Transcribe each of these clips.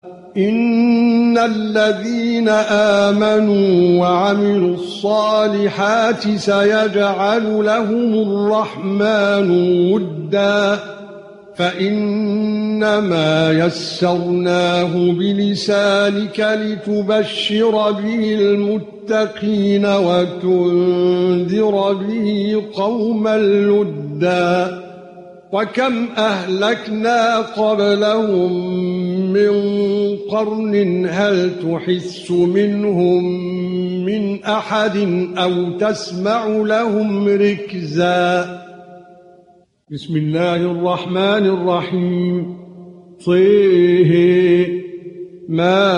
إن الذين آمنوا وعملوا الصالحات سيجعل لهم الرحمن ودا فإنما يسرناه بلسانك لتبشر به المتقين وتنذر به قوما لدا وكم أهلكنا قبلهم من قرن هل تحس منهم من أحد أو تسمع لهم ركزا بسم الله الرحمن الرحيم صيه ما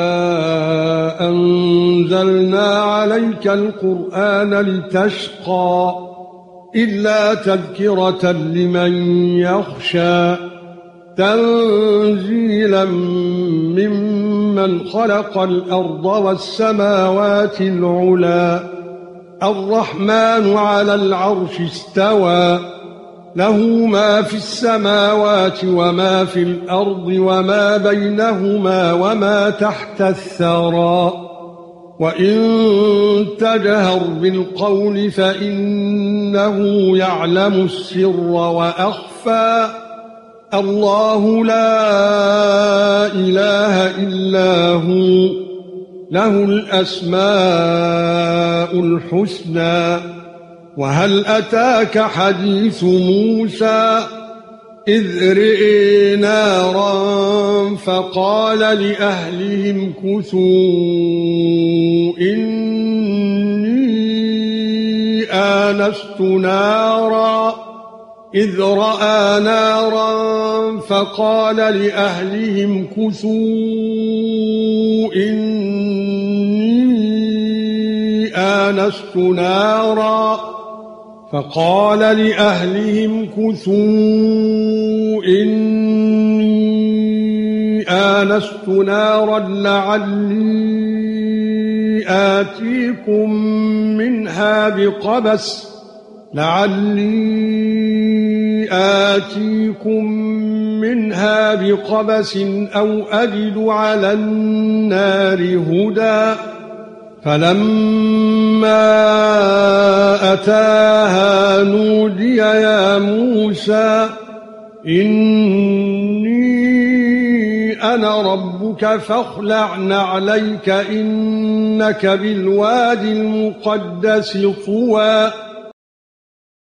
أنزلنا عليك القرآن لتشقى إلا تذكرة لمن يخشى تنزيلا ممن خلق الأرض والسماوات العلى الرحمن على العرش استوى له ما في السماوات وما في الأرض وما بينهما وما تحت الثرى وإن تجهر بالقول فإنه يعلم السر وأخفى الله لا إله إلا هو له الأسماء الحسنى وهل أتاك حديث موسى إذ رئي نارا فقال لأهلهم كثوا إني آنست نارا إذ رأى نارا فقال لأهلهم كثوا إني آنست نارا فقال لأهلهم كثوا إني آنست نارا لعلي آتيكم منها بقبس أو أجد على النار هدى فلما أتاها نودي يا موسى إني أنا ربك فاخلع نعليك إنك بالوادي المقدس طوى